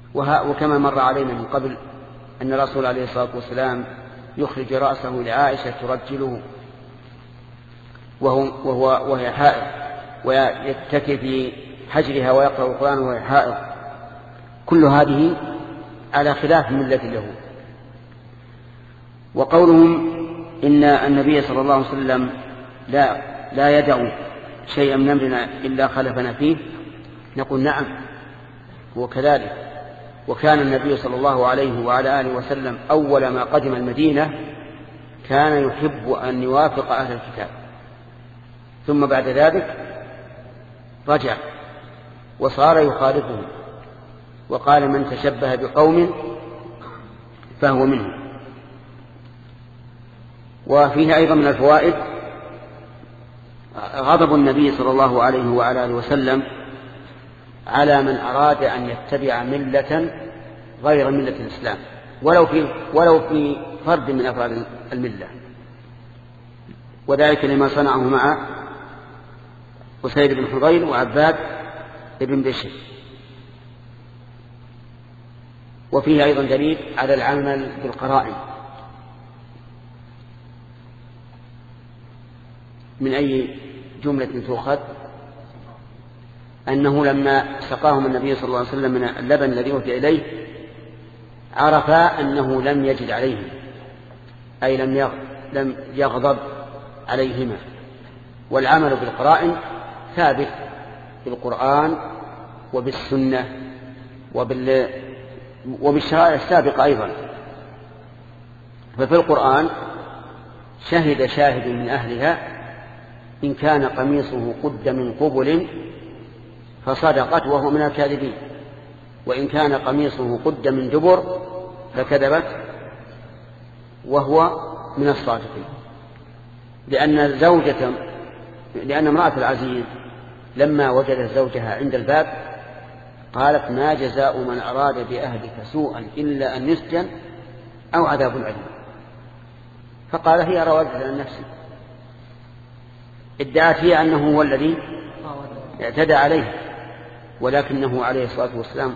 وكما مر علينا من قبل أن الرسول عليه الصلاة والسلام يخرج رأسه لعائشة ترجله وهي حائض، ويتكي في حجرها ويقرأ القرآن وهي حائض. كل هذه على خلاف ملة اليهود. وقولهم إن النبي صلى الله عليه وسلم لا يدع شيئا من أمرنا إلا خلفنا فيه، نقول نعم هو كذلك. وكان النبي صلى الله عليه وعلى آله وسلم أول ما قدم المدينة كان يحب أن يوافق أهل الكتاب، ثم بعد ذلك رجع وصار يخالفهم، وقال من تشبه بقوم فهو منهم. وفيه أيضا من الفوائد غضب النبي صلى الله عليه وعلى آله وسلم على من أراد أن يتبع ملة غير ملة الإسلام ولو في فرد من أفراد الملة، وذلك لما صنعه مع أسيد بن حضير وعباد بن بشر. وفيه أيضا دليل على العمل بالقرائن. من أي جملة تؤخذ؟ أنه لما سقاهم النبي صلى الله عليه وسلم من اللبن الذي أهدي إليه عرفا أنه لم يجد عليهم، أي لم يغضب عليهما. والعمل بالقرائن ثابت بالقرآن وبالسنة وبالشرائع السابقة أيضا. ففي القرآن شهد شاهد من أهلها إن كان قميصه قد من قبل فصدقت وهو من الكاذبين، وإن كان قميصه قد من دبر فكذبت وهو من الصادقين. لأن امرأة العزيز لما وجدت زوجها عند الباب قالت ما جزاء من أراد بأهلك سوءا إلا أن يسجن أو عذاب أليم. فقال هي راودت عن نفسي، ادعت هي أنه هو الذي اعتدى عليه، ولكنه عليه الصلاة والسلام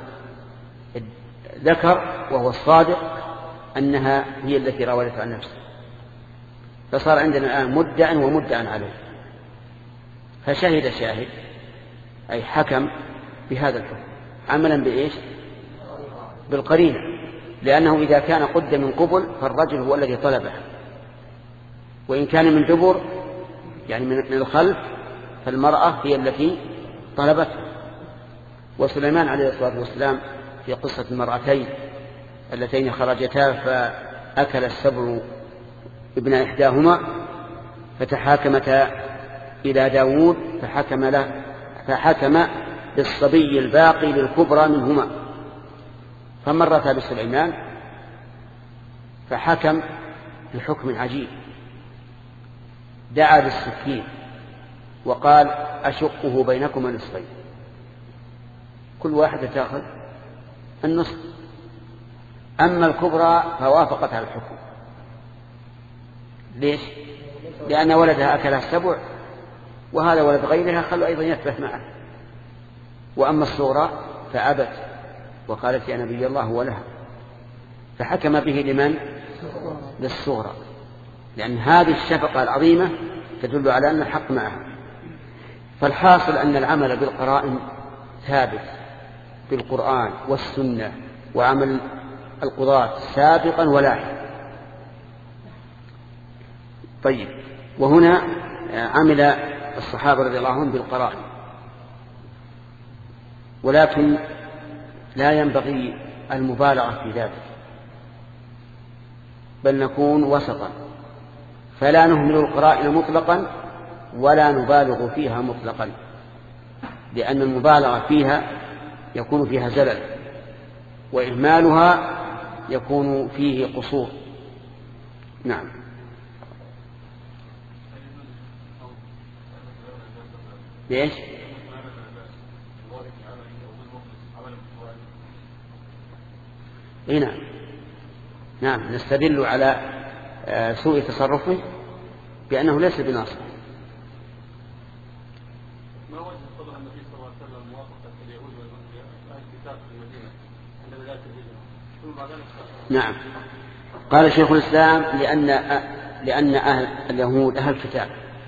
ذكر وهو الصادق أنها هي التي راودت عن نفسه. فصار عندنا الآن مدع ومدعا عليه. فشهد شاهد أي حكم بهذا الحكم عملا بإيش؟ بالقرينة، لأنه إذا كان قد من قبل فالرجل هو الذي طلبه، وإن كان من دبر يعني من الخلف فالمرأة هي التي طلبته. وسليمان عليه الصلاة والسلام في قصة المرأتين اللتين خرجتا فأكل السبع ابن إحداهما فتحاكمتا إلى داود فحكم بالصبي الباقي للكبرى منهما، فمرتا بسليمان فحكم بحكم عجيب، دعا بالسكين وقال أشقه بينكما نصفين، كل واحدة تأخذ النصف. أما الكبرى فوافقت على الحكم. ليش؟ لأن ولدها أكلها السبع وهذا ولد غيرها خلوا أيضا يثبت معه. وأما الصغرى فأبت وقالت يا نبي الله ولها، فحكم به لمن؟ للصغرى، لأن هذه الشفقة العظيمة تدل على أن الحق معها. فالحاصل أن العمل بالقرائن ثابت بالقرآن والسنة وعمل القضاة سابقا ولاحقا. طيب، وهنا عمل الصحابة رضي الله عنهم بالقرائن، ولكن لا ينبغي المبالغة في ذلك، بل نكون وسطا، فلا نهمل القرائن مطلقا ولا نبالغ فيها مطلقا، لأن المبالغة فيها يكون فيها زلل، وإهمالها يكون فيه قصور. نعم. ليش؟ نعم نعم، نستدل على سوء تصرفه بأنه ليس بناصر. ما وجه قول النبي صلى الله عليه وسلم موافقة اليهود وأهل الكتاب في المدينة نعم. قال شيخ الإسلام لأن أهل اليهود أهل كتاب،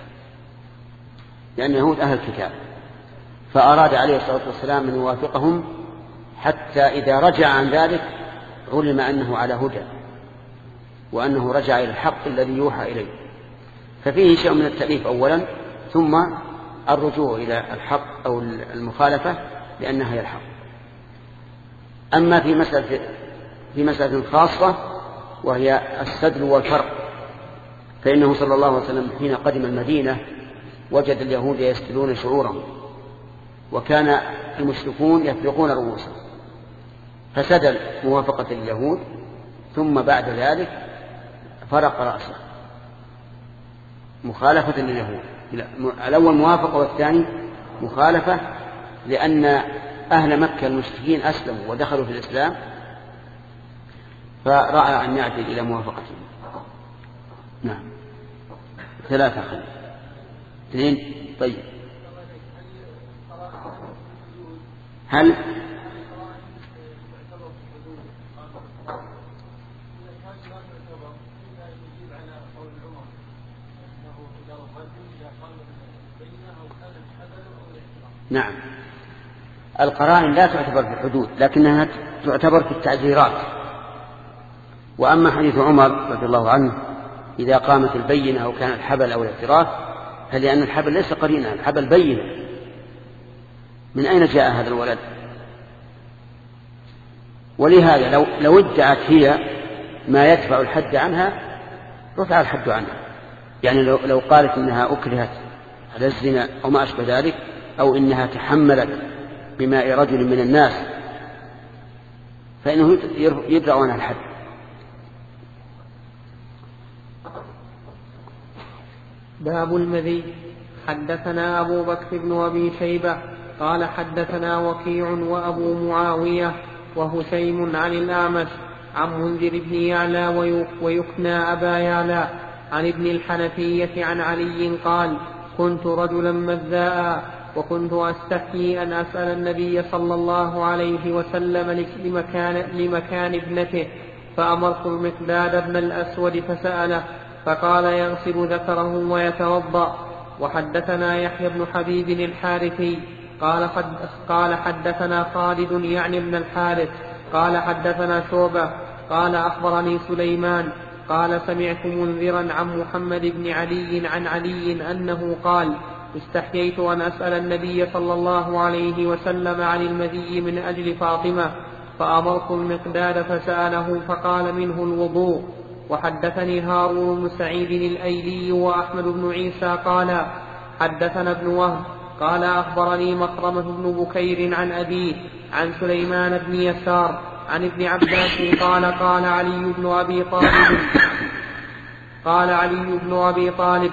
لأن اليهود أهل كتاب، فأراد عليه الصلاة والسلام أن يوافقهم حتى إذا رجع عن ذلك علم أنه على هدى وأنه رجع إلى الحق الذي يوحى إليه. ففيه شيء من التأليف أولا، ثم الرجوع إلى الحق أو المخالفة لأنها هي الحق. أما في مسألة خاصة وهي السدل والفرق، فإنه صلى الله عليه وسلم حين قدم المدينة وجد اليهود يسدلون شعورهم، وكان المشركون يفرقون رؤوسهم، فسدل موافقة اليهود، ثم بعد ذلك فرق رأسه مخالفة لليهود. الأول موافقة والثاني مخالفة، لأن أهل مكة المشركين أسلموا ودخلوا في الإسلام، فرأى أن يعدل إلى موافقتهم. نعم. 3 خلال 2. طيب، هل نعم، القرائن لا تعتبر في الحدود، لكنها تعتبر في التعزيرات. وأما حديث عمر رضي الله عنه إذا قامت البينة أو كان الحبل أو الاعتراف، فلأن الحبل ليس قرينة، الحبل بينة. من أين جاء هذا الولد؟ ولهذا لو ادعت هي ما يدفع الحد عنها رفع الحد عنها. يعني لو قالت إنها أكرهت على الزنا أو ما أشبه ذلك، أو إنها تحملت بماء رجل من الناس، فإنه يدرأ عنها الحد. باب المذي. حدثنا أبو بكر بن أبي شيبة قال حدثنا وكيع وأبو معاوية وهشيم عن الأعمش عن منذر بن يعلى ويكنى أبا يعلى عن ابن الحنفية عن علي قال: كنت رجلا مذاء، وكنت أستحيي أن أسأل النبي صلى الله عليه وسلم لمكان ابنته، فأمرت المقداد بن الأسود فسأله، فقال: يغسل ذكره ويتوضأ. وحدثنا يحيى بن حبيب الحارثي قال حدثنا خالد يعني ابن الحارث قال حدثنا شعبة قال أخبرني سليمان قال: سمعت منذرا عن محمد بن علي عن علي أنه قال: استحييت أن أسأل النبي صلى الله عليه وسلم عن المذي من أجل فاطمة، فأمرت المقداد فسأله فقال: منه الوضوء. وحدثني هارون بن سعيد الأيلي وأحمد بن عيسى قال حدثنا ابن وهب قال أخبرني مخرمة بن بكير عن أبيه عن سليمان بن يسار عن ابن عباس قال: قال علي بن أبي طالب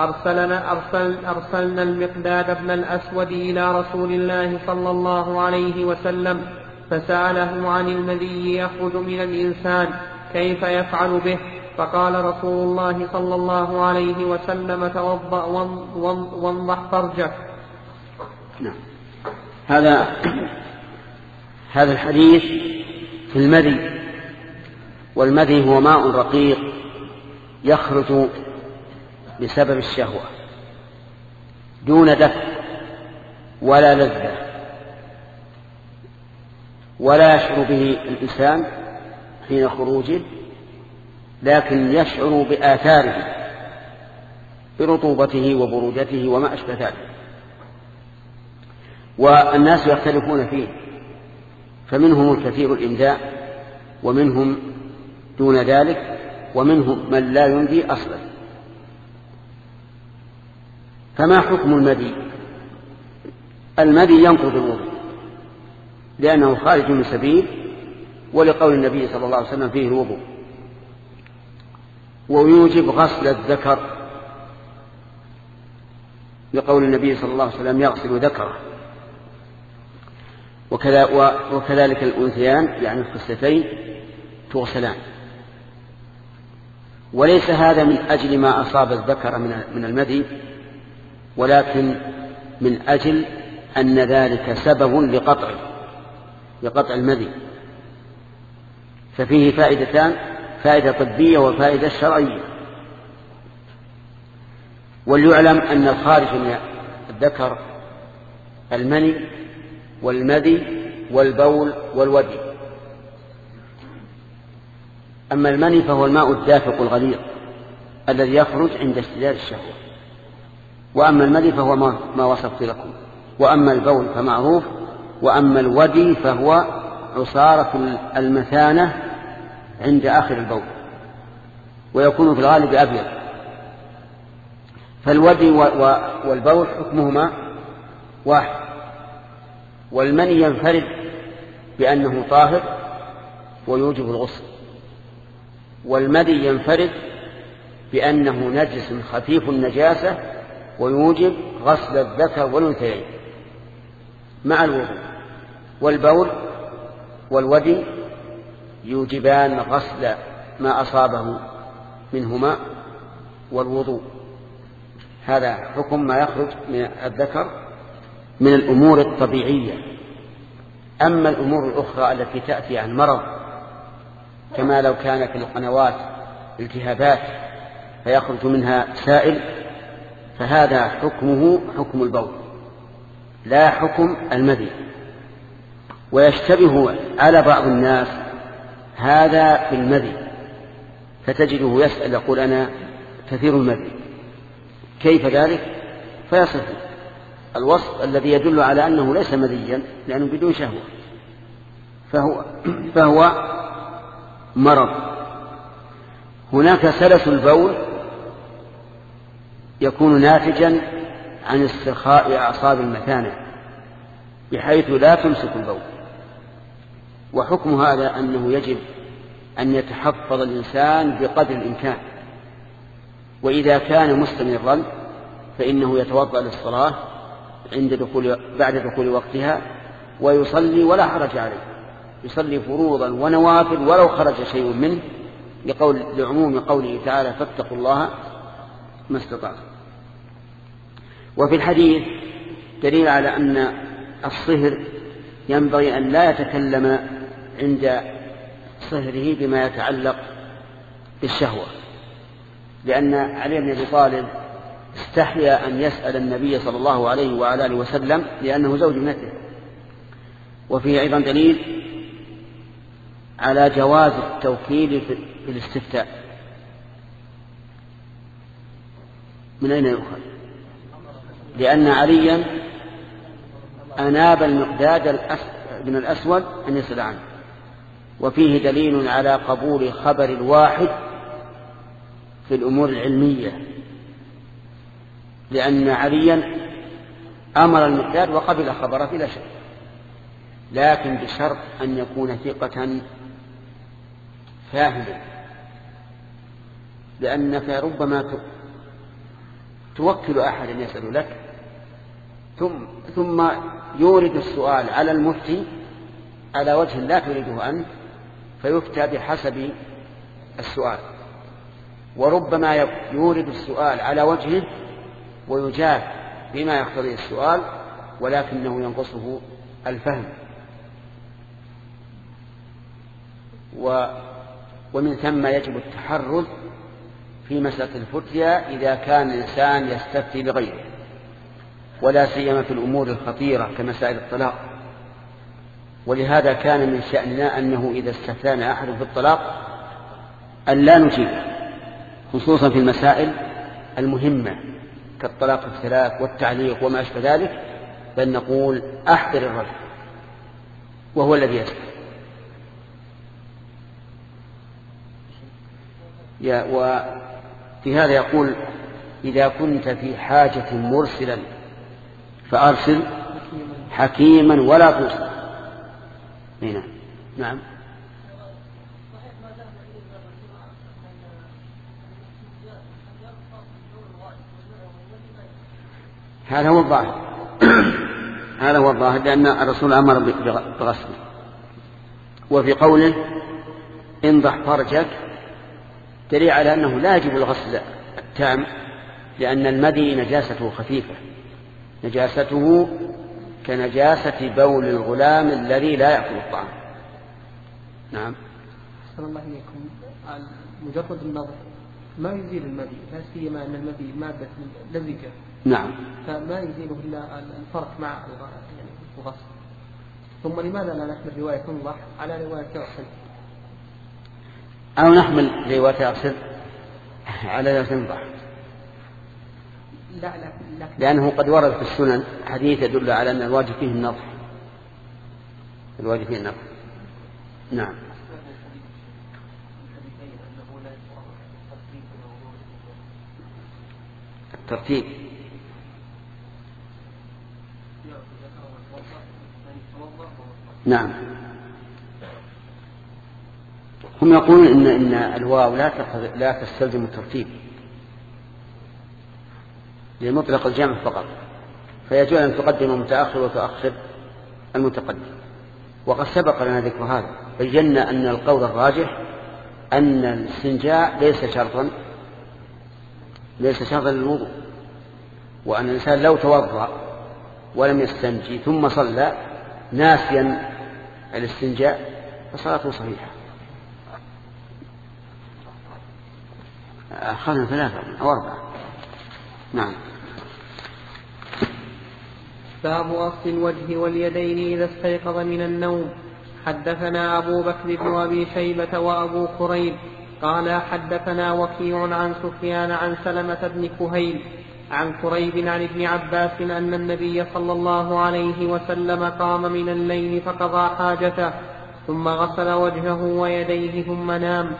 أرسلنا المقداد بن الأسود إلى رسول الله صلى الله عليه وسلم فسأله عن المذي يخرج من الإنسان كيف يفعل به، فقال رسول الله صلى الله عليه وسلم: توضأ وانضح فرجك. نعم. هذا الحديث في المذي، والمذي هو ماء رقيق يخرج بسبب الشهوة دون دفع ولا لذة، ولا يشعر به الإنسان حين خروجه، لكن يشعر بآثاره برطوبته وبرودته وما أشبه ذلك. والناس يختلفون فيه، فمنهم الكثير الإمداء، ومنهم دون ذلك، ومنهم من لا يمدي أصلا. فما حكم المذي؟ المذي ينقض الوضوء لأنه خارج من سبيل، ولقول النبي صلى الله عليه وسلم فيه الوضوء، ويوجب غسل الذكر لقول النبي صلى الله عليه وسلم يغسل ذكره، وكذلك الأنثيان يعني الخصيتين تغسلان. وليس هذا من أجل ما أصاب الذكر من المذي، ولكن من أجل أن ذلك سبب لقطع المذي، ففيه فائدتان: فائدة طبية وفائدة شرعية. وليعلم أن الخارج من الذكر المني والمذي والبول والودي. أما المني فهو الماء الدافق الغليظ الذي يخرج عند اشتداد الشهوة، وأما المذي فهو ما وصفت لكم، وأما البول فمعروف، وأما الودي فهو عصارة المثانة عند آخر البول، ويكون في الغالب أبيض. فالودي والبول حكمهما واحد. والمني ينفرد بأنه طاهر ويوجب الغسل، والمذي ينفرد بأنه نجس خفيف النجاسة ويوجب غسل الذكر والأنثيين مع الوضوء. والبول والودي يوجبان غسل ما أصابه منهما والوضوء. هذا حكم ما يخرج من الذكر من الأمور الطبيعية. أما الأمور الأخرى التي تأتي عن مرض، كما لو كان في القنوات التهابات فيخرج منها سائل، فهذا حكمه حكم البول لا حكم المذي. ويشتبه على بعض الناس هذا في المذي، فتجده يسأل يقول: أنا كثير المذي، كيف ذلك؟ فيصف الوصف الذي يدل على أنه ليس مذيا لأنه بدون شهوة، فهو مرض. هناك سلس البول يكون ناتجا عن استرخاء أعصاب المثانة بحيث لا تمسك البول، وحكم هذا أنه يجب أن يتحفظ الإنسان بقدر الإمكان، وإذا كان مستمرا فإنه يتوضأ للصلاة بعد دخول وقتها ويصلي ولا حرج عليه، يصلي فروضا ونوافل ولو خرج شيء منه، لعموم قوله تعالى: فاتقوا الله ما استطعتم. وفي الحديث دليل على أن الصهر ينبغي أن لا يتكلم عند صهره بما يتعلق بالشهوة، لأن علي بن أبي طالب استحيا أن يسأل النبي صلى الله عليه وعلى آله وسلم لأنه زوج ابنته. وفيه أيضا دليل على جواز التوكيل في الاستفتاء. من أين يؤخذ؟ لأن عليا أناب المقداد بن الأسود أن يسأل عنه. وفيه دليل على قبول خبر الواحد في الأمور العلمية، لأن عليا أمر المقداد وقبل خبره بلا شك، لكن بشرط أن يكون ثقة فاهما، لأنك ربما توكل أحد يسأل لك ثم يورد السؤال على المفتي على وجه لا تريده أنت، فيفتى بحسب السؤال، وربما يورد السؤال على وجهه ويجاب بما يقتضي السؤال ولكنه ينقصه الفهم. ومن ثم يجب التحرز في مسألة الفتيا إذا كان الإنسان يستفتي لغيره، ولا سيما في الأمور الخطيرة كمسائل الطلاق. ولهذا كان من شأننا أنه إذا استفتانا أحد في الطلاق أن لا نجيب، خصوصا في المسائل المهمة كالطلاق الثلاث والتعليق وما أشبه ذلك، بل نقول: أحضر الرجل وهو الذي يسأل. وفي هذا يقول: إذا كنت في حاجة مرسلا فأرسل حكيما ولا توصل. نعم. هذا هو الظاهر هذا هو الظاهر، لأن الرسول أمر بغسله. وفي قوله: انضح فرجك دليل على أنه لا يجب الغسل التام، لأن المذي نجاسته خفيفة، نجاسته كنجاسة بول الغلام الذي لا يأكل الطعام. نعم. أحسن الله إليكم. مجرد النظر ما يزيل المذي، لا سيما أن المذي مادة لزجة. نعم. فما يزيله إلا الفرق مع الغسل. ثم لماذا لا نحمل رواية تنضح على رواية يغسل؟ أو نحمل رواية يغسل على رواية تنضح؟ لا. لأنه قد ورد في السنن حديث يدل على أن الواجب فيه النضح. الواجب فيه النضح. نعم. الترتيب. نعم. هم يقولون إن الواو لا تستلزم الترتيب لمطلق الجمع فقط، فيجوز أن تقدم المتأخر وتؤخر المتقدم. وقد سبق لنا ذكر هذا، بينا أن القول الراجح أن الاستنجاء ليس شرطا للوضوء، وأن الإنسان لو توضأ ولم يستنجي ثم صلى ناسيا الاستنجاء فصلاته صحيحة. أخذنا 3 أو 4. نعم. باب غسل الوجه واليدين إذا استيقظ من النوم. حدثنا أبو بكر بن أبي شيبة وأبو كريب قال حدثنا وكيع عن سفيان عن سلمة بن كهيل عن كريب عن ابن عباس أن النبي صلى الله عليه وسلم قام من الليل فقضى حاجته ثم غسل وجهه ويديه ثم نام.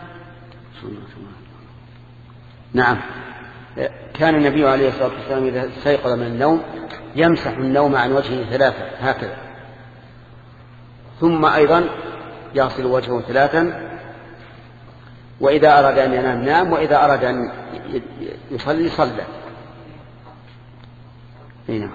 نعم. كان النبي عليه الصلاة والسلام إذا استيقظ من النوم يمسح النوم عن وجهه 3 هكذا، ثم أيضا يغسل وجهه 3، وإذا أراد أن ينام نام، وإذا أراد أن يصلي صلى. هنا.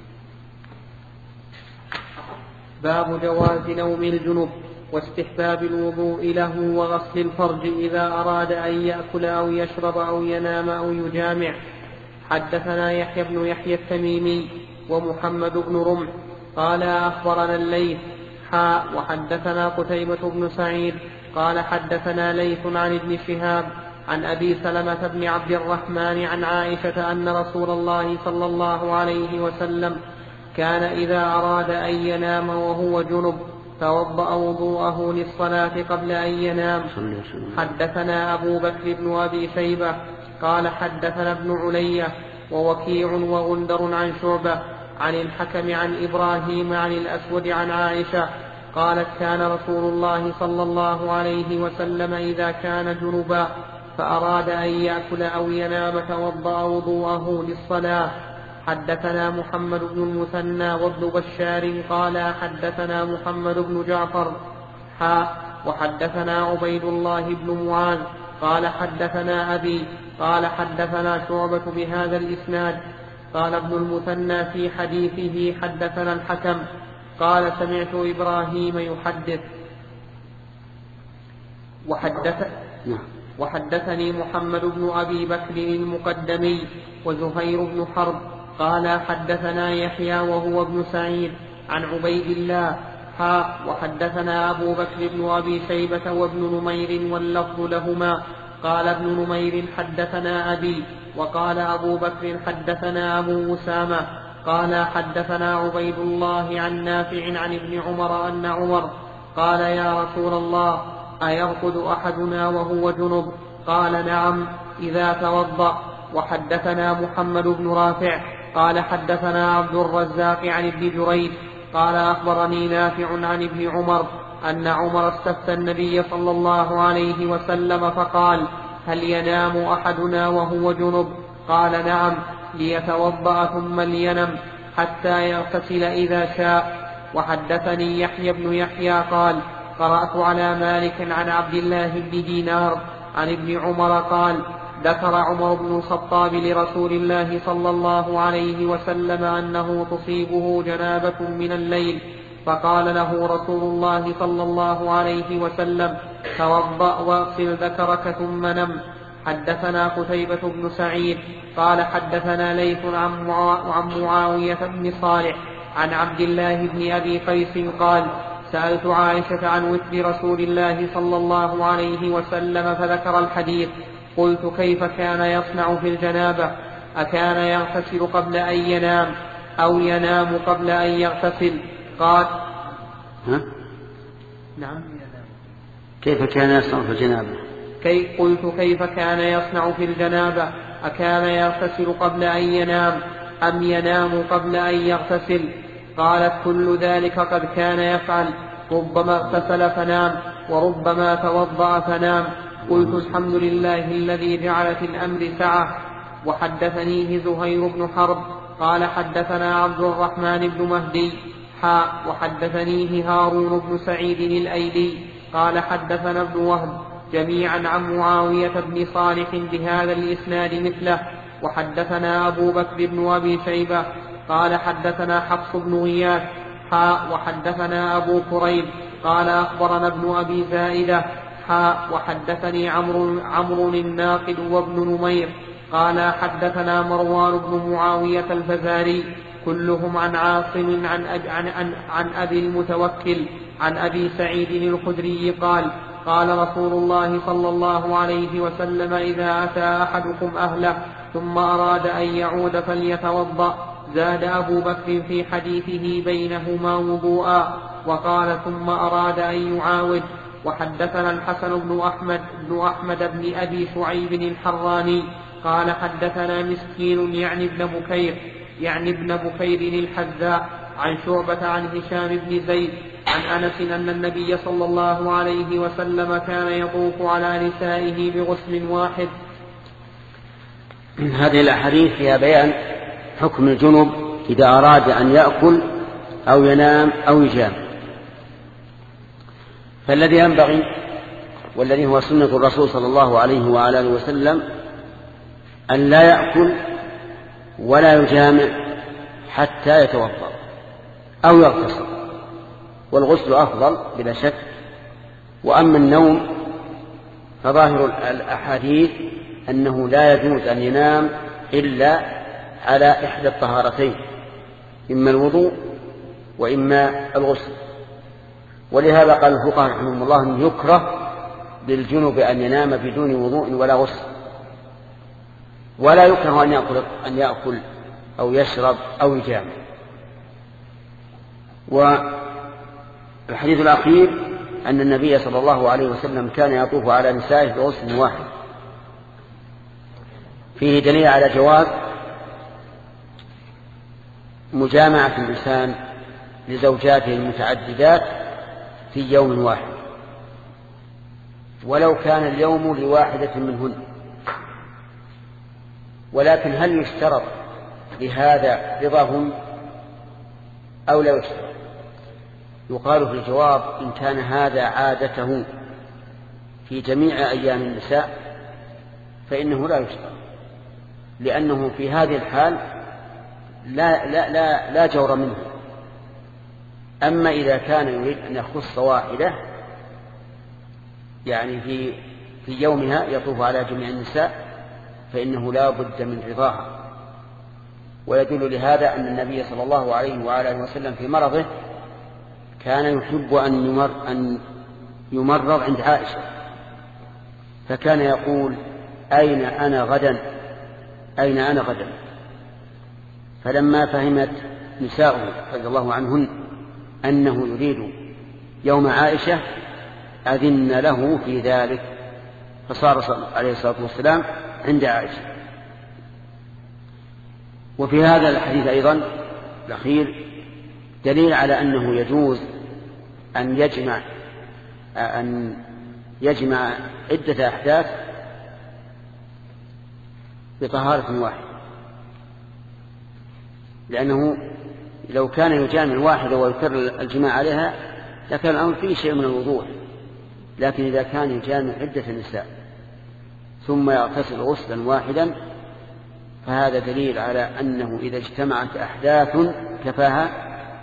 باب جواز نوم الجنب واستحباب الوضوء له وغسل الفرج إذا أراد أن يأكل أو يشرب أو ينام أو يجامع. حدثنا يحيى بن يحيى التميمي ومحمد بن رمح قال أخبرنا الليث وحدثنا قتيبة بن سعيد قال حدثنا ليث عن ابن شهاب عن أبي سلمة بن عبد الرحمن عن عائشة أن رسول الله صلى الله عليه وسلم كان إذا أراد أن ينام وهو جنب توضأ وضوءه للصلاة قبل أن ينام. حدثنا أبو بكر بن أبي شيبة قال حدثنا ابن علية ووكيع وغندر عن شعبة عن الحكم عن إبراهيم عن الأسود عن عائشة قالت كان رسول الله صلى الله عليه وسلم إذا كان جنبا فأراد أن يأكل أو ينام توضأ وضوءه للصلاة. حدثنا محمد بن المثنى وابن بشار قال حدثنا محمد بن جعفر وحدثنا عبيد الله بن معاذ قال حدثنا أبي قال حدثنا شعبة بهذا الإسناد. قال ابن المثنى في حديثه حدثنا الحكم قال سمعت إبراهيم يحدث وحدثني محمد بن أبي بكر المقدمي وزهير بن حرب قال حدثنا يحيى وهو ابن سعيد عن عبيد الله وحدثنا أبو بكر بن أبي شيبة وابن نمير واللفظ لهما قال ابن نمير حدثنا أبي وقال أبو بكر حدثنا أبو أسامة قال حدثنا عبيد الله عن نافع عن ابن عمر أن عمر قال يا رسول الله أيرقد أحدنا وهو جنب؟ قال نعم إذا توضأ. وحدثنا محمد بن رافع قال حدثنا عبد الرزاق عن ابن جريج قال أخبرني نافع عن ابن عمر أن عمر استفتى النبي صلى الله عليه وسلم فقال هل ينام أحدنا وهو جنب؟ قال نعم ليتوضأ ثم لينم حتى يغتسل إذا شاء. وحدثني يحيى بن يحيى قال قرأت على مالك عن عبد الله بن دينار عن ابن عمر قال ذكر عمر بن الخطاب لرسول الله صلى الله عليه وسلم أنه تصيبه جنابة من الليل فقال له رسول الله صلى الله عليه وسلم توضأ واغسل ذكرك ثم نم. حدثنا قتيبة بن سعيد قال حدثنا ليث عن معاوية بن صالح عن عبد الله بن أبي قيس قال سألت عائشة عن وتر رسول الله صلى الله عليه وسلم فذكر الحديث. قلت كيف كان يصنع في الجنابة؟ أكان يغتسل قبل أن ينام أو ينام قبل أن يغتسل؟ قال نعم. كيف كان يصنع في الجنابة؟ قلت كيف كان يصنع في الجنابة؟ أكان يغتسل قبل أن ينام أم ينام قبل أن يغتسل؟ قالت كل ذلك قد كان يفعل، ربما اغتسل فنام وربما توضأ فنام. قلت الحمد لله الذي جعل في الأمر سعة. وحدثنيه زهير بن حرب قال حدثنا عبد الرحمن بن مهدي وحدثنيه هارون بن سعيد الأيلي قال حدثنا ابن وهب جميعا عن معاوية بن صالح بهذا الإسناد مثله. وحدثنا أبو بكر بن أبي شيبة قال حدثنا حفص بن غياث وحدثنا أبو كريب قال أخبرنا ابن أبي زائدة وحدثني عمرو الناقد وابن نمير قال حدثنا مروان بن معاوية الفزاري كلهم عن عاصم عن أبي المتوكل عن أبي سعيد الخدري قال قال رسول الله صلى الله عليه وسلم إذا أتى أحدكم أهله ثم أراد أن يعود فليتوضأ. زاد أبو بكر في حديثه بينهما وضوءا وقال ثم أراد أن يعاود. وحدثنا الحسن بن أحمد بن أبي شعيب الحراني قال حدثنا مسكين يعني ابن بكير الحذاء عن شعبة عن هشام بن زيد عن أنس أن النبي صلى الله عليه وسلم كان يطوف على نسائه بغسل واحد. هذه الأحاديث فيها بيان حكم الجنب إذا أراد أن يأكل أو ينام أو يجامع. فالذي ينبغي والذي هو سنة الرسول صلى الله عليه وعلى آله وسلم أن لا يأكل ولا يجامع حتى يتوضأ أو يغتسل، والغسل أفضل بلا شك. وأما النوم فظاهر الأحاديث أنه لا يجوز أن ينام إلا على إحدى الطهارتين، إما الوضوء وإما الغسل. ولهذا قال الفقهاء رحمهم الله أن يكره للجنب أن ينام بدون وضوء ولا غسل، ولا يكره أن يأكل أو يشرب أو يجامع. والحديث الأخير أن النبي صلى الله عليه وسلم كان يطوف على نسائه بغسل واحد، فيه دليل على جواز مجامعة الإنسان لزوجاته المتعددات في يوم واحد، ولو كان اليوم لواحدة منهن. ولكن هل يشترط لهذا رضاهن أو لا يشترط؟ يقال في الجواب إن كان هذا عادته في جميع أيام النساء فإنه لا يشترط، لأنه في هذه الحال لا جور منه. أما إذا كان يريد أن يخص واحدة يعني في يومها يطوف على جميع النساء فإنه لا بد من رضاها. ويدل لهذا أن النبي صلى الله عليه وعلى آله وسلم في مرضه كان يحب أن يمرض عند عائشة، فكان يقول أين أنا غدا. فلما فهمت نساؤه رضي الله عنهن أنه يريد يوم عائشة أذن له في ذلك، فصار عليه الصلاة والسلام عند عائشة. وفي هذا الحديث أيضا الأخير دليل على أنه يجوز أن يجمع عدة أحداث بطهارة واحدة، لأنه لو كان يجامع واحدة ويكرر الجماع عليها لكان الأمر فيه شيء من الوضوح. لكن إذا كان يجامع عدة نساء ثم يغتسل غسلا واحدا فهذا دليل على أنه إذا اجتمعت أحداث كفاها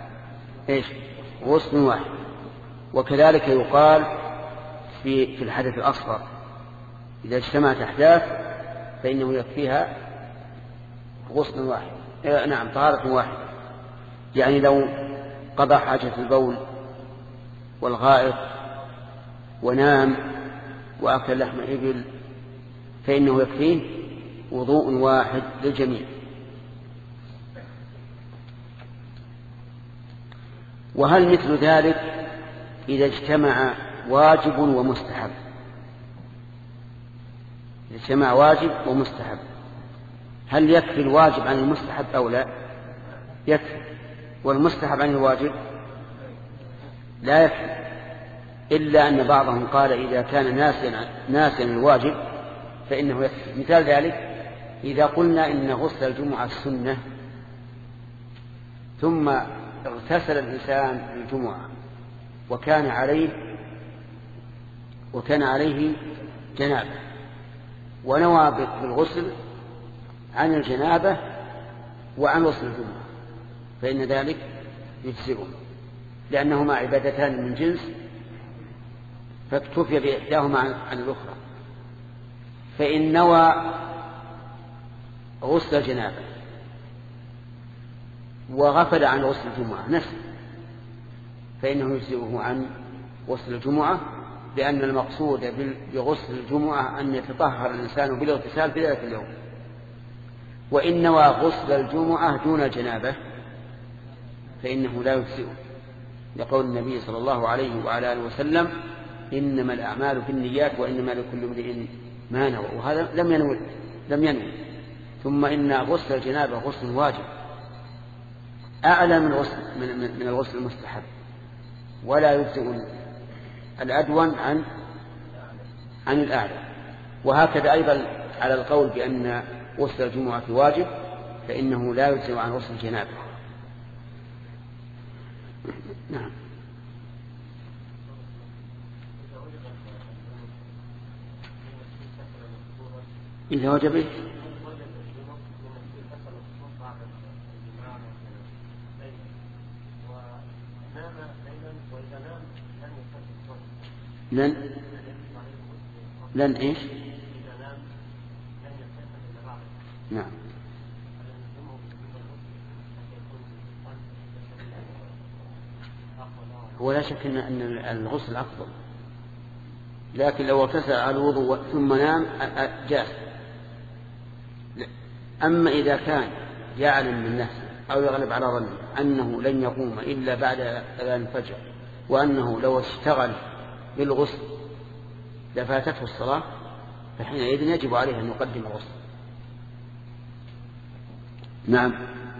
غسل واحد. وكذلك يقال في الحدث الأصغر إذا اجتمعت أحداث فإنه يكفيها غسل واحد، طهارة واحدة. يعني لو قضى حاجة البول والغائط ونام وأكل لحم إبل فإنه يكفيه وضوء واحد للجميع. وهل مثل ذلك إذا اجتمع واجب ومستحب؟ إذا اجتمع واجب ومستحب هل يكفي الواجب عن المستحب أو لا؟ يكفي. والمستحب عن الواجب لا يكفي، إلا أن بعضهم قال إذا كان ناسيا الواجب فإنه يكفي. مثال ذلك إذا قلنا إن غسل الجمعة السنة ثم اغتسل الإنسان الجمعة وكان عليه جنابة ونوى بالغسل عن الجنابة وعن غسل الجمعة فإن ذلك يجزئه، لأنهما عبادتان من جنس فاكتفي بإحداهما عن الأخرى. فإن نوى غسل الجنابة وغفل عن غسل الجمعة نفسه فإنه يجزئه عن غسل الجمعة، لأن المقصود بغسل الجمعة أن يتطهر الإنسان بالاغتسال في ذلك اليوم. وإن نوى غسل الجمعة دون الجنابة فإنه لا يجزئه، لقول النبي صلى الله عليه وعلى آله وسلم إنما الأعمال بالنيات وإنما لكل امرئ ما نوى، وهذا لم ينوي. ثم إن غسل الجنابة غسل واجب أعلى من الغسل المستحب، ولا يجزئ الأدون عن الأعلى. وهكذا أيضا على القول بأن غسل الجمعة واجب فإنه لا يجزئ عن غسل الجنابة. نعم. إذا وجبت لن إيش؟ نعم. هو لا شك أن الغسل أفضل، لكن لو اغتسل على الوضوء ثم نام جاز. أما إذا كان يعلم من نفسه أو يغلب على ظنه أنه لن يقوم إلا بعد أذان الفجر وأنه لو اشتغل بالغسل لفاتته الصلاة فحينئذ يجب عليه أن يقدم الغسل. نعم.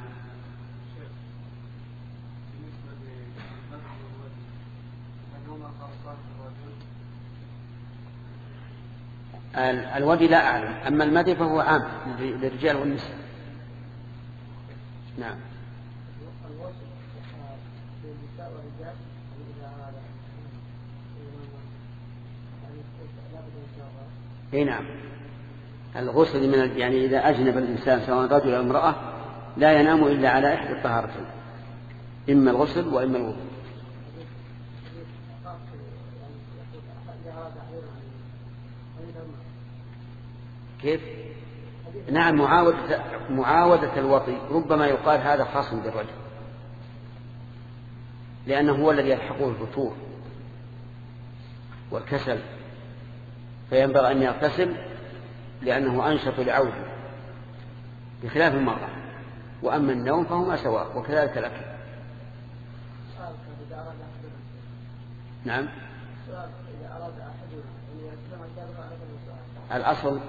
الودي لا أعلم، أما المدي فهو عام للرجال والنساء. نعم. اي نعم. الغسل يعني إذا أجنب الإنسان سواء رجل أو امرأة لا ينام إلا على إحدى الطهارتين، إما الغسل وإما الوضوء. كيف؟ نعم. معاودة الوطي ربما يقال هذا خاص بالرجل، لأنه هو الذي يلحقه الفتور والكسل، فينبغي أن يغتسل لأنه أنشط لعوده بخلاف المرأة. وأما النوم فهما سواء، وكذلك الأكل. نعم. الأصل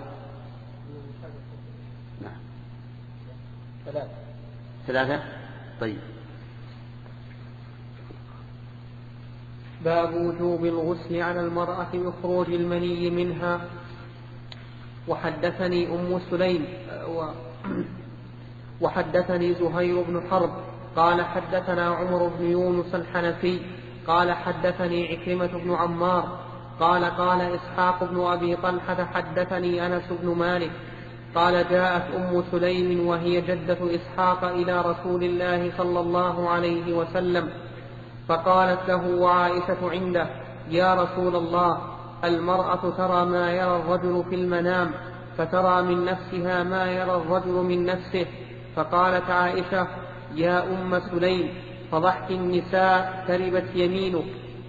نعم 3. طيب. باب وجوب الغسل على المرأة بخروج المني منها. وحدثني أم سليم وحدثني زهير بن حرب قال حدثنا عمر بن يونس الحنفي قال حدثني عكرمة بن عمار قال إسحاق بن أبي طلحة حدثني أنس بن مالك قال جاءت أم سليم وهي جدة إسحاق إلى رسول الله صلى الله عليه وسلم فقالت له وعائشة عنده يا رسول الله المرأة ترى ما يرى الرجل في المنام فترى من نفسها ما يرى الرجل من نفسه. فقالت عائشة يا أم سليم فضحك النساء تربت يمينك.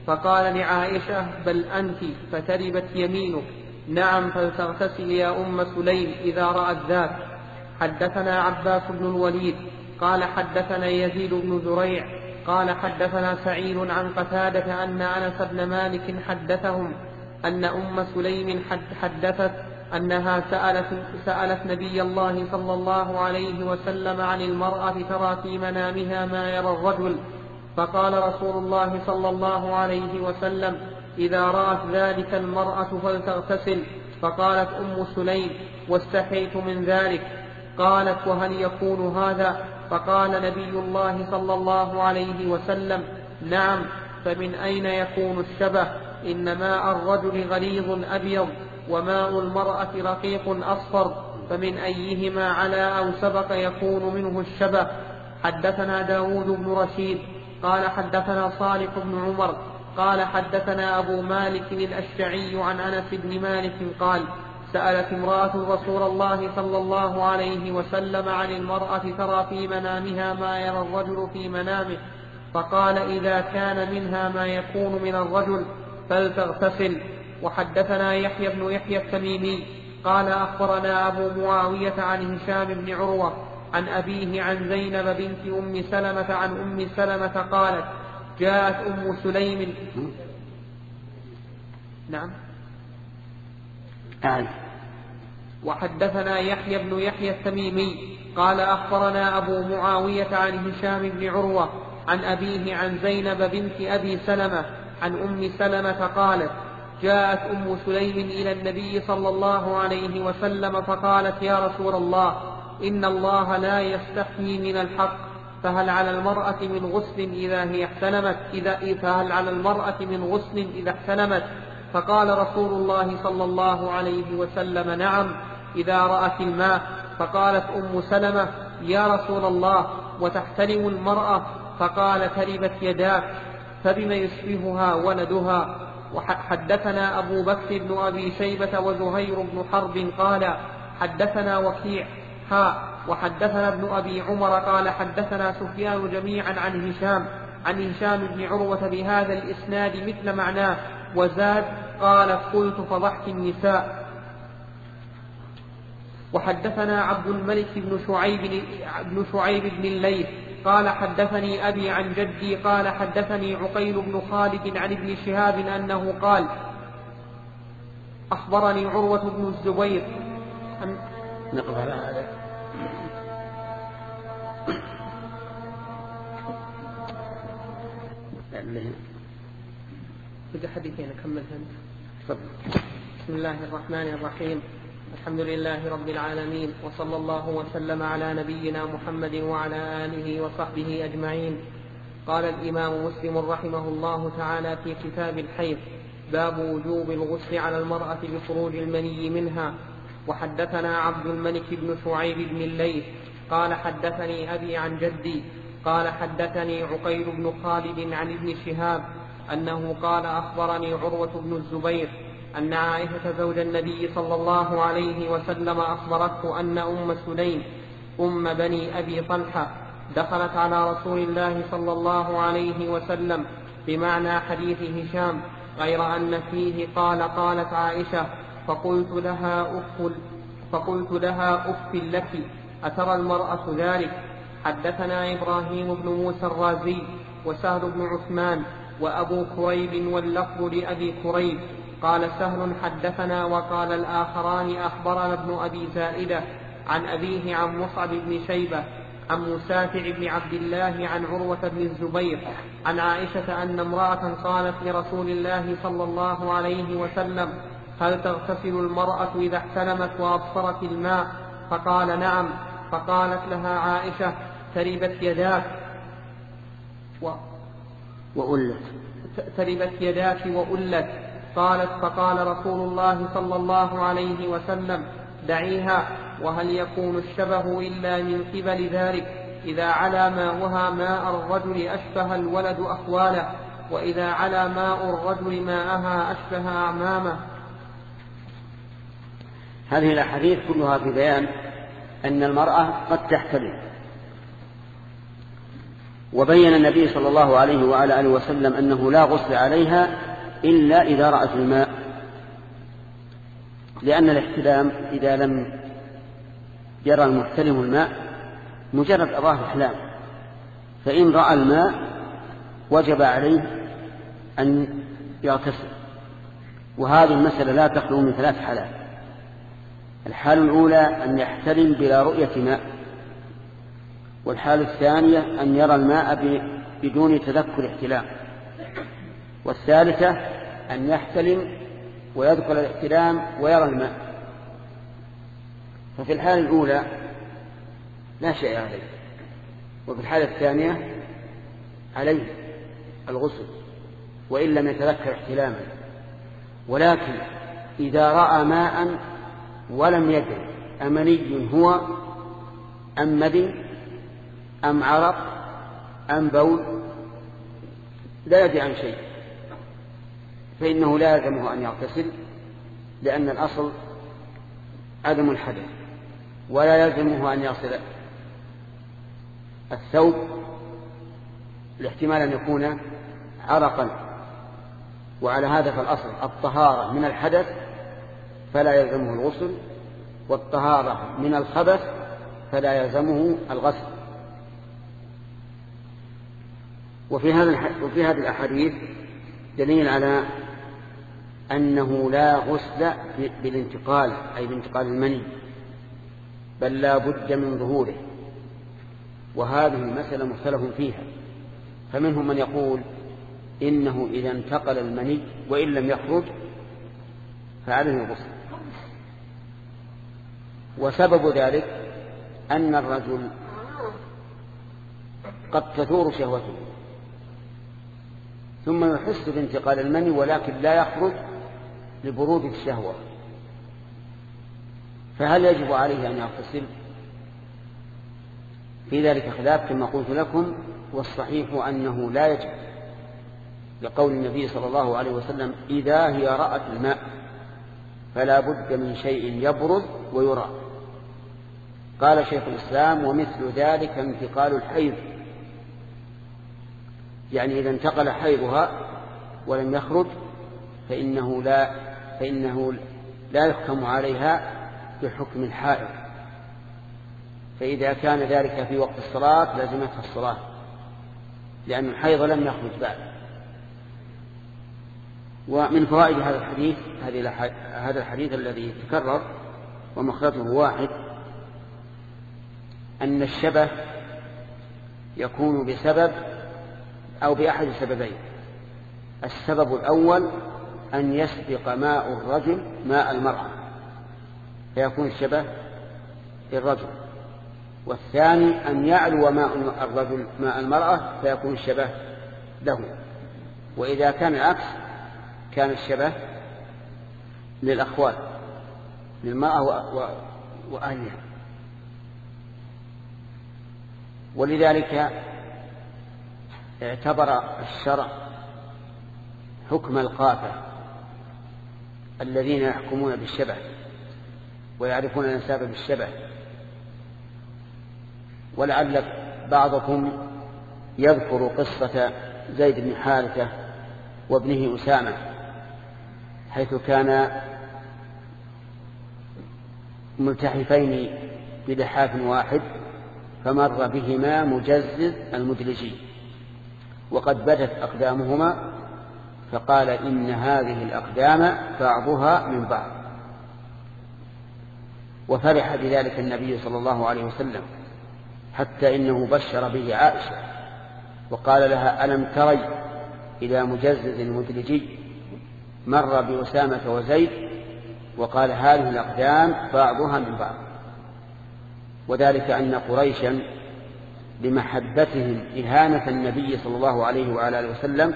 فقال لعائشة: بل أنت، فتربت يمينك. نعم، فلتغتسل يا أم سليم إذا رأت ذاك. حدثنا عباس بن الوليد قال حدثنا يزيد بن زريع قال حدثنا سعيد عن قتادة أن أنس بن مالك حدثهم أن أم سليم حدثت أنها سألت نبي الله صلى الله عليه وسلم عن المرأة ترى في منامها ما يرى الرجل، فقال رسول الله صلى الله عليه وسلم: إذا رأت ذلك المرأة فلتغتسل. فقالت أم سليم: واستحيت من ذلك. قالت: وهل يكون هذا؟ فقال نبي الله صلى الله عليه وسلم: نعم، فمن أين يكون الشبه؟ إن ماء الرجل غليظ أبيض وماء المرأة رقيق أصفر، فمن أيهما على أو سبق يكون منه الشبه. حدثنا داود بن رشيد قال حدثنا صالح بن عمر قال حدثنا أبو مالك الأشجعي عن أنس بن مالك قال: سألت امرأة رسول الله صلى الله عليه وسلم عن المرأة ترى في منامها ما يرى الرجل في منامه، فقال: إذا كان منها ما يكون من الرجل فلتغتسل. وحدثنا يحيى بن يحيى التميمي قال أخبرنا أبو معاوية عن هشام بن عروة عن أبيه عن زينب بنت أم سلمة عن أم سلمة قالت: جاءت أم سليم. نعم. وحدثنا يحيى بن يحيى التميمي قال أخبرنا أبو معاوية عن هشام بن عروة عن أبيه عن زينب بنت أبي سلمة عن أم سلمة قالت: جاءت أم سليم إلى النبي صلى الله عليه وسلم فقالت: يا رسول الله، إن الله لا يستحيي من الحق، فهل على المرأة من غسل إذا هي احتلمت إذا احتلمت؟ فقال رسول الله صلى الله عليه وسلم: نعم، إذا رأت الماء. فقالت أم سلمة: يا رسول الله، وتحتلم المرأة؟ فقال: تربت يداك، فبما يشبهها ولدها. وحدثنا أبو بكر بن أبي شيبة وزهير بن حرب قال حدثنا وكيع وحدثنا ابن أبي عمر قال حدثنا سفيان جميعا عن هشام بن عروة بهذا الإسناد مثل معناه، وزاد: قالت: قلت فضحت النساء. وحدثنا عبد الملك بن شعيب بن الليث قال حدثني أبي عن جدي قال حدثني عقيل بن خالد عن ابن شهاب أنه قال: أخبرني عروة بن الزبير نقف على هذا. بدأ حديثين أكملها. بسم الله الرحمن الرحيم. الحمد لله رب العالمين، وصلى الله وسلم على نبينا محمد وعلى آله وصحبه أجمعين. قال الإمام مسلم رحمه الله تعالى في كتاب الحيض: باب وجوب الغسل على المرأة بخروج المني منها. وحدثنا عبد الملك بن شعيب بن الليث قال حدثني أبي عن جدي قال حدثني عقيل بن خالد عن ابن شهاب أنه قال: أخبرني عروة بن الزبير أن عائشة زوج النبي صلى الله عليه وسلم أخبرته أن أم سليم أم بني أبي طلحة دخلت على رسول الله صلى الله عليه وسلم بمعنى حديث هشام، غير أن فيه قالت عائشة: فقلت لها أف لك، أترى المرأة ذلك؟ حدثنا إبراهيم بن موسى الرازي وسهل بن عثمان وأبو كريب واللفظ لأبي كريب. قال سهل: حدثنا. وقال الآخران: أخبرنا ابن أبي زائدة عن أبيه عن مصعب بن شيبة عن مسافع بن عبد الله عن عروة بن الزبير عن عائشة أن امرأة قالت لرسول الله صلى الله عليه وسلم: هل تغتسل المرأة إذا احتلمت وأبصرت الماء؟ فقال: نعم. فقالت لها عائشة: تربت يداك تربت يداك وألت. قالت: فقال رسول الله صلى الله عليه وسلم: دعيها، وهل يكون الشبه إلا من قبل ذلك؟ إذا علا ماؤها ماء الرجل أشبه الولد أخواله، وإذا علا ماء الرجل ماءها أشبه أعمامه. هذه الأحاديث كلها في بيان أن المرأة قد تحتلم، وبين النبي صلى الله عليه وعلى آله وسلم أنه لا غسل عليها إلا إذا رأت الماء، لأن الاحتلام إذا لم يرى المحتلم الماء مجرد أضاف إحلام، فإن رأى الماء وجب عليه أن يغتسل. وهذه المسألة لا تخلو من 3 حالات. الحالة الأولى أن يحتلم بلا رؤية ماء، والحالة الثانية أن يرى الماء بدون تذكر احتلام، والثالثة أن يحتلم ويذكر الاحتلام ويرى الماء. ففي الحالة الأولى لا شيء عليه، وفي الحالة الثانية عليه الغسل وإن لم يتذكر احتلاما. ولكن إذا رأى ماء ولم يدري أمني هو أم مدي أم عرق أم بول، لا يدري عن شيء، فإنه لا يلزمه أن يغتسل، لأن الأصل عدم الحدث، ولا يلزمه أن يغسل الثوب لاحتمال أن يكون عرقا. وعلى هذا فالأصل الطهارة من الحدث فلا يلزمه الغسل، والطهارة من الخبث فلا يلزمه الغسل. وفي هذه الأحاديث دليل على أنه لا غسل بالانتقال، أي بانتقال المني، بل لا بد من ظهوره. وهذه المسألة مختلف فيها، فمنهم من يقول إنه إذا انتقل المني وإن لم يخرج فعليه الغسل. وسبب ذلك أن الرجل قد تثور شهوته ثم يحس بانتقال المني ولكن لا يخرج لبرود الشهوة، فهل يجب عليه أن يغتسل؟ في ذلك خلاف كما قلت لكم، والصحيح أنه لا يجب، لقول النبي صلى الله عليه وسلم إذا هي رأت الماء فلا بد من شيء يبرد ويرى. قال شيخ الإسلام ومثل ذلك انتقال الحيض، يعني إذا انتقل حيضها ولم يخرج فإنه لا يحكم عليها بحكم الحائض، فإذا كان ذلك في وقت الصلاة لازمتها الصلاة، لأن الحيض لم يخرج بعد. ومن فوائد هذا الحديث هذا الحديث الذي تكرر ومخرجه واحد، أن الشبه يكون بسبب أو بأحد سببين. السبب الأول أن يسبق ماء الرجل ماء المرأة فيكون الشبه للرجل، والثاني أن يعلو ماء الرجل ماء المرأة فيكون الشبه له. وإذا كان العكس كان الشبه للأخوات للمرأة وأهلها. ولذلك اعتبر الشرع حكم القافة الذين يحكمون بالشبه ويعرفون الأنساب بالشبه. ولعل بعضكم يذكر قصة زيد بن حارثة وابنه أسامة، حيث كان ملتحفين بلحاف واحد فمر بهما مجزز المدلجين وقد بدت أقدامهما، فقال إن هذه الأقدام بعضها من بعض. وفرح بذلك النبي صلى الله عليه وسلم، حتى إنه بشر به عائشة وقال لها ألم تري إلى مجزز مدلجي مر بأسامة وزيد وقال هذه الأقدام بعضها من بعض. وذلك أن قريشا لمحبتهم إهانة النبي صلى الله عليه وعلى آله وسلم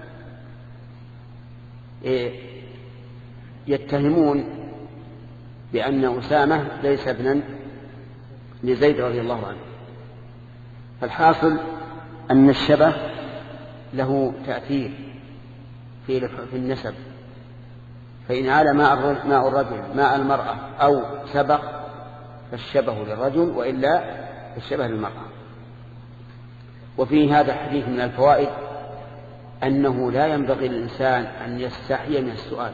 يتهمون بأن أسامة ليس ابنا لزيد رضي الله عنه. فالحاصل أن الشبه له تأثير في النسب، فإن عال ماء الرجل ماء المرأة أو سبق فالشبه للرجل، وإلا فالشبه للمرأة. وفي هذا الحديث من الفوائد أنه لا ينبغي للإنسان أن يستحي من السؤال،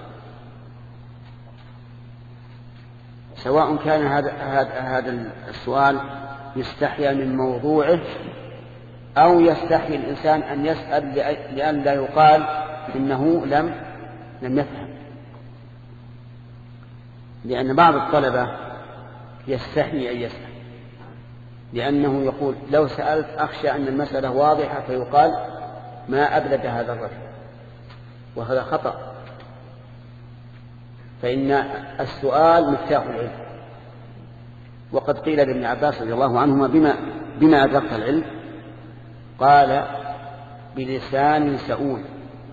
سواء كان هذا السؤال يستحي من موضوعه أو يستحي الإنسان أن يسأل لأن لا يقال إنه لم يفهم، لأن بعض الطلبة يستحي أن يسأل لأنه يقول لو سألت أخشى أن المسألة واضحة فيقال ما أبلد هذا الرجل، وهذا خطأ، فإن السؤال مفتاح العلم. وقد قيل لابن عباس رضي الله عنهما بما أدركت العلم؟ قال بلسان سؤول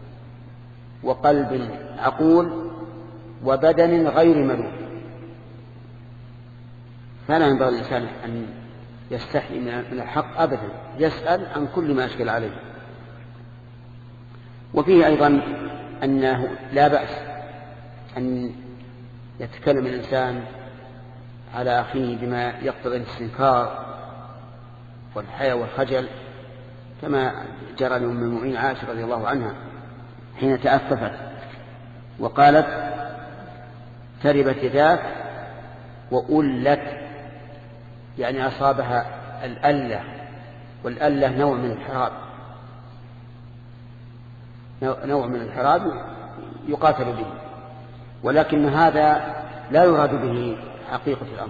وقلب عقول وبدن غير ملول. فلا ينبغي الإنسان أن يستحي من الحق أبدا، يسأل عن كل ما أشكل عليه. وفيه أيضا أنه لا بأس أن يتكلم الإنسان على أخيه بما يقتضي الاستنكار والحياء والخجل، كما جرى لأم المؤمنين عائشة رضي الله عنها حين تأففت وقالت تربت يداك وألت، يعني أصابها الألة، والألة نوع من الحراب يقاتل به، ولكن هذا لا يراد به حقيقة الأمر،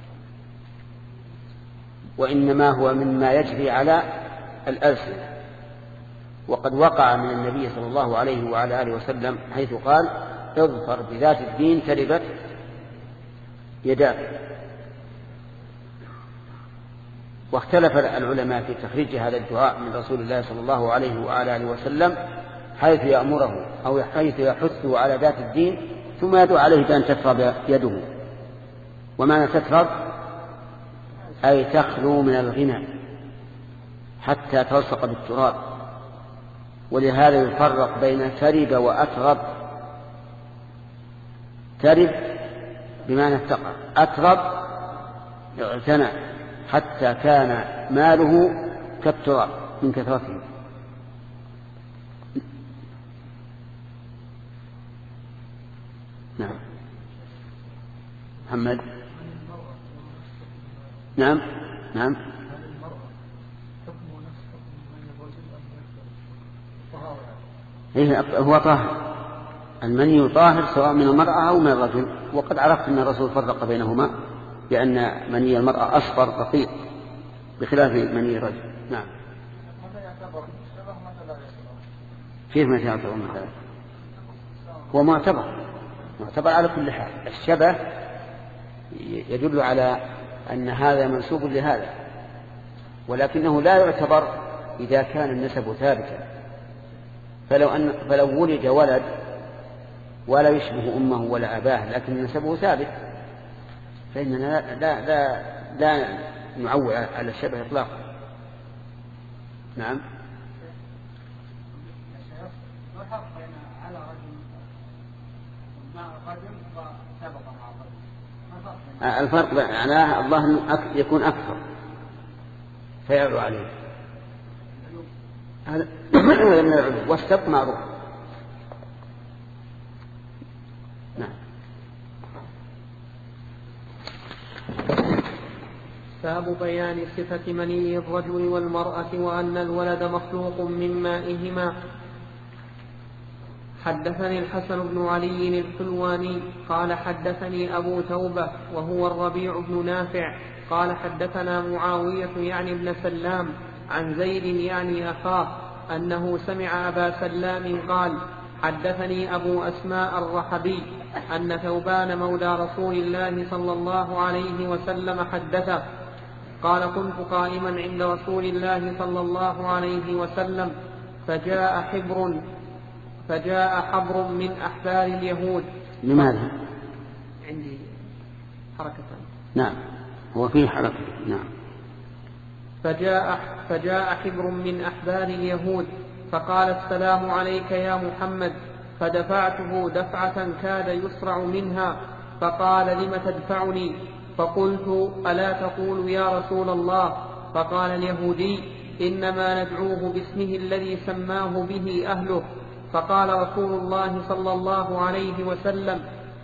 وإنما هو مما يجري على الألسنة. وقد وقع من النبي صلى الله عليه وعلى آله وسلم حيث قال اظفر بذات الدين تربت يداك. واختلف العلماء في تخريج هذا الدعاء من رسول الله صلى الله عليه وعلى آله وسلم، حيث يأمره أو حيث يحثه على ذات الدين ثم يدعو عليه بأن تفرض يده. ومعنى تفرض أي تخلو من الغنى حتى تلصق بالتراب، ولهذا يفرق بين ترب وأترب. ترب بمعنى اتقى، أترب اغتنى حتى كان ماله كالتراب من كثرته. نعم محمد. نعم هو طاهر، المني طاهر سواء من المرأة أو من الرجل. وقد عرفت أن الرسول فرق بينهما بأن مني المرأة أصفر رقيق بخلاف مني الرجل. نعم كيف ما يعتبر مثلا؟ هو معتبر على كل حال. الشبه يدل على أن هذا منسوب لهذا، ولكنه لا يعتبر إذا كان النسب ثابتا. فلو ولد ولد ولا يشبه أمه ولا أباه لكن نسبه ثابت فإننا لا نعول على الشبه إطلاقا. نعم الفرق معناه الله يكون أكثر فيعلو عليه، هذا من العلو، والسبق معروف. نعم. باب بيان صفة مني الرجل والمرأة وأن الولد مخلوق من مائهما. حدثني الحسن بن علي الحلواني قال حدثني أبو توبة وهو الربيع بن نافع قال حدثنا معاوية يعني ابن سلام عن زيد يعني أخاه أنه سمع أبا سلام قال حدثني أبو أسماء الرحبي أن ثوبان مولى رسول الله صلى الله عليه وسلم حدثه قال كنت قائما عند رسول الله صلى الله عليه وسلم فجاء حبر من أحبار اليهود. لماذا؟ عندي حركة. نعم هو فيه حركة. نعم. فجاء حبر من أحبار اليهود فقال السلام عليك يا محمد، فدفعته دفعة كاد يسرع منها، فقال لم تدفعني؟ فقلت ألا تقول يا رسول الله؟ فقال اليهودي إنما ندعوه باسمه الذي سماه به أهله. فقال رسول الله صلى الله عليه وسلم: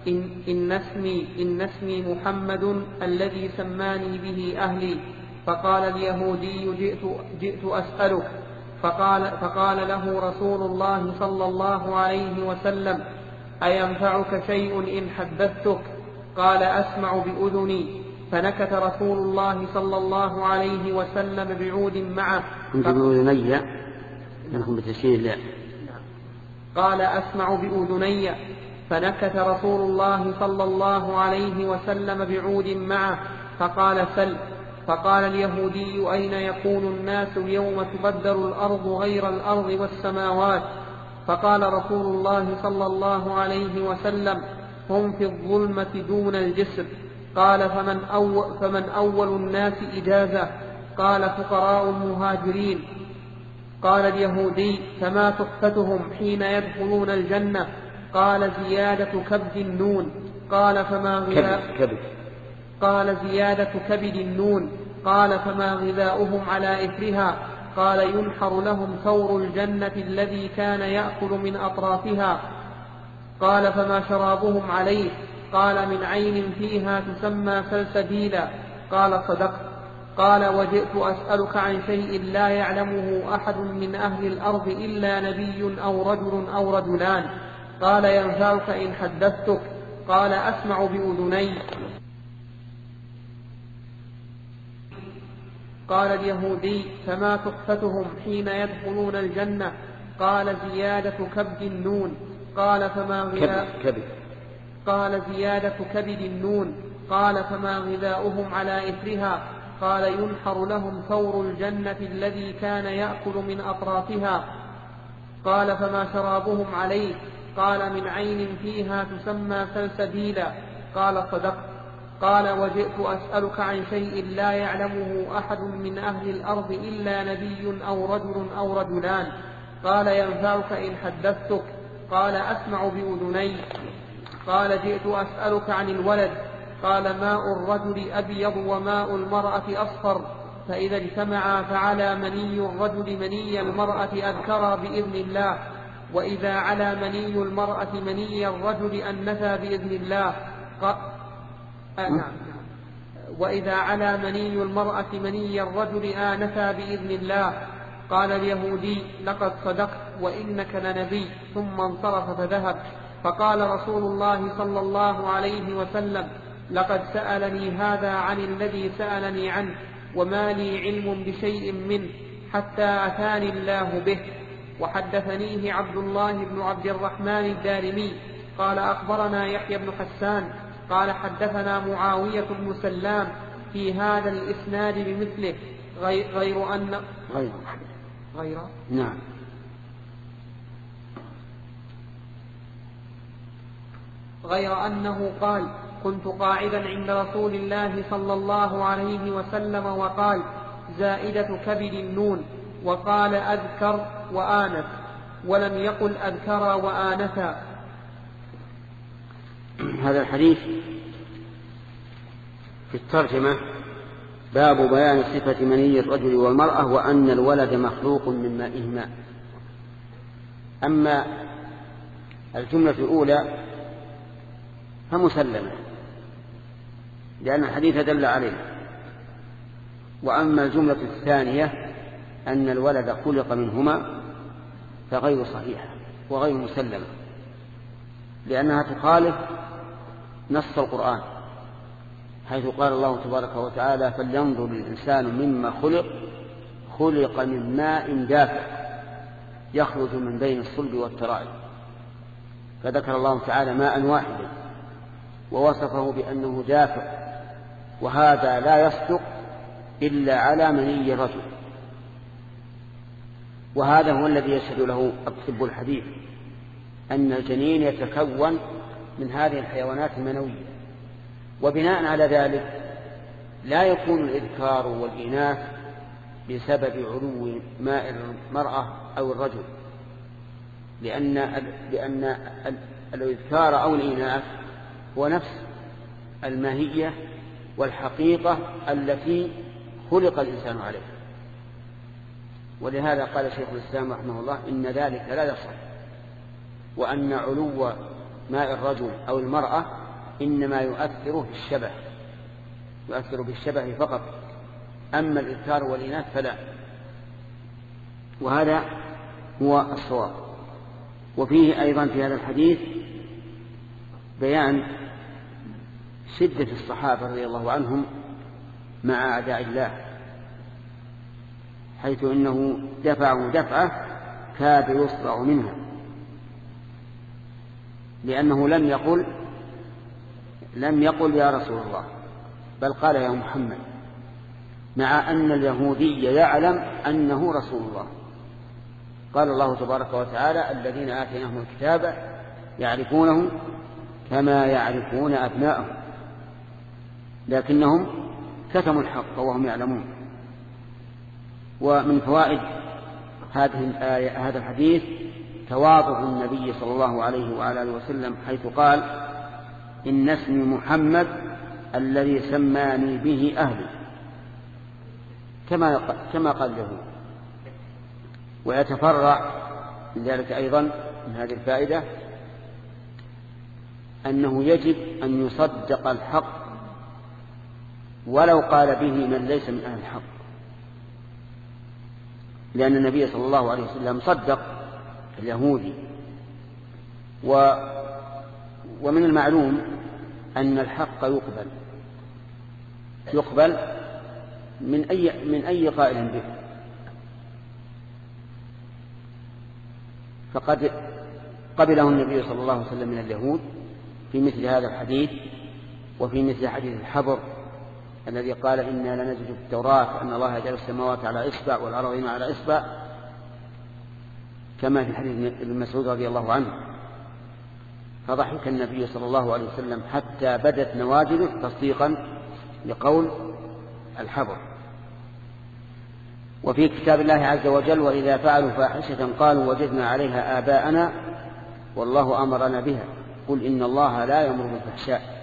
إن اسمي محمد الذي سماني به أهلي. فقال اليهودي: جئت أسألك. فقال له رسول الله صلى الله عليه وسلم: أينفعك شيء إن حدثتك؟ قال: أسمع بأذني. فنكت رسول الله صلى الله عليه وسلم بعود معه. بأذني نحن بتشير لا. قال: أسمع بأذني. فنكت رسول الله صلى الله عليه وسلم بعود معه. فقال: سل. فقال اليهودي: أين يكون الناس يوم تبدل الأرض غير الأرض والسماوات؟ فقال رسول الله صلى الله عليه وسلم: هم في الظلمة دون الجسر. قال: فمن أول الناس إجازة؟ قال: فقراء المهاجرين. قال اليهودي: فما تحفتهم حين يدخلون الجنة؟ قال: زيادة كبد النون. قال: زيادة كبد النون. قال: فما غذاؤهم على إثرها؟ قال: ينحر لهم ثور الجنة الذي كان يأكل من أطرافها. قال: فما شرابهم عليه؟ قال: من عين فيها تسمى سلسبيلا. قال: صدقت. قال: وجئت أسألك عن شيء لا يعلمه أحد من أهل الأرض إلا نبي أو رجل أو رجلان. قال: ينفعك إن حدثتك؟ قال: أسمع بأذني. قال اليهودي: فما تحفتهم حين يدخلون الجنة؟ قال: زيادة كبد النون. قال: زيادة كبد النون. قال: فما غذاؤهم على إثرها؟ قال: ينحر لهم ثور الجنة الذي كان يأكل من أطرافها. قال: فما شرابهم عليه؟ قال: من عين فيها تسمى سلسبيلا. قال: صدقت. قال: وجئت أسألك عن شيء لا يعلمه أحد من أهل الأرض إلا نبي أو رجل أو رجلان. قال: ينفعك إن حدثتك؟ قال: أسمع بأذني. قال: جئت أسألك عن الولد. قال: ماء الرجل أبيض وماء المرأة أصفر، فإذا اجتمعا فعلى مني الرجل مني المرأة أذكرا بإذن الله، وإذا على مني المرأة مني الرجل أنثى بإذن الله. وإذا على مني المرأة مني الرجل آنثى بإذن الله. قال اليهودي: لقد صدقت وإنك لنبي. ثم انصرف فذهب. فقال رسول الله صلى الله عليه وسلم: لقد سألني هذا عن الذي سألني عنه، وما لي علم بشيء منه حتى أتاني الله به. وحدثنيه عبد الله بن عبد الرحمن الدارمي قال: أخبرنا يحيى بن حسان قال: حدثنا معاوية بن سلام في هذا الإسناد بمثله، غير أنه قال: كنت قاعدا عند رسول الله صلى الله عليه وسلم وقال: زائدة كبد النون، وقال: أذكر وآنث، ولم يقل أذكر وآنثا. هذا الحديث في الترجمة باب بيان صفة مني الرجل والمرأة وأن الولد مخلوق من مائهما. أما الجملة الأولى فمسلمة لأن الحديث دل عليه، وأما الجملة الثانية أن الولد خلق منهما فغير صحيحة وغير مسلمة، لأنها تخالف نص القرآن حيث قال الله تبارك وتعالى: فلينظر الإنسان مما خلق من ماء دافق يخرج من بين الصلب والترائب. فذكر الله تعالى ماء واحدا ووصفه بأنه دافق، وهذا لا يصدق إلا على مني الرجل، وهذا هو الذي يشهد له الطب الحديث أن الجنين يتكون من هذه الحيوانات المنوية. وبناء على ذلك لا يكون الإذكار والإناث بسبب علو ماء المرأة أو الرجل، لأن الإذكار أو الإناث هو نفس الماهية والحقيقة التي خلق الإنسان عليها. ولهذا قال شيخ الإسلام رحمه الله إن ذلك لا يصح، وأن علو ماء الرجل أو المرأة إنما يؤثر بالشبه فقط، أما الإذكار والإناث فلا. وهذا هو الصواب. وفيه أيضا في هذا الحديث بيان شدة الصحابة رضي الله عنهم مع أعداء الله، حيث إنه دفعوا دفعة كاد يصرع منها، لأنه لم يقل يا رسول الله، بل قال يا محمد، مع أن اليهودي يعلم أنه رسول الله. قال الله تبارك وتعالى الذين آتيناهم الكتاب يعرفونه كما يعرفون أبناءهم، لكنهم كتموا الحق وهم يعلمون. ومن فوائد هذا الحديث تواضع النبي صلى الله عليه وعلى آله وسلم، حيث قال إن اسمي محمد الذي سماني به أهلي، كما قال له. ويتفرع من ذلك أيضا من هذه الفائدة أنه يجب أن يصدق الحق ولو قال به من ليس من أهل الحق، لأن النبي صلى الله عليه وسلم صدق اليهودي. ومن المعلوم أن الحق يقبل من أي قائل به، فقد قبله النبي صلى الله عليه وسلم من اليهود في مثل هذا الحديث، وفي مثل حديث الحبر الذي قال إنا لنجد في التوراة أن الله يجعل السماوات على إصبع والأرضين على إصبع، كما في حديث ابن مسعود رضي الله عنه. فضحك النبي صلى الله عليه وسلم حتى بدت نواجذه تصديقا لقول الحبر. وفي كتاب الله عز وجل وإذا فعلوا فاحشة قالوا وجدنا عليها آباءنا والله أمرنا بها قل إن الله لا يأمر بالفحشاء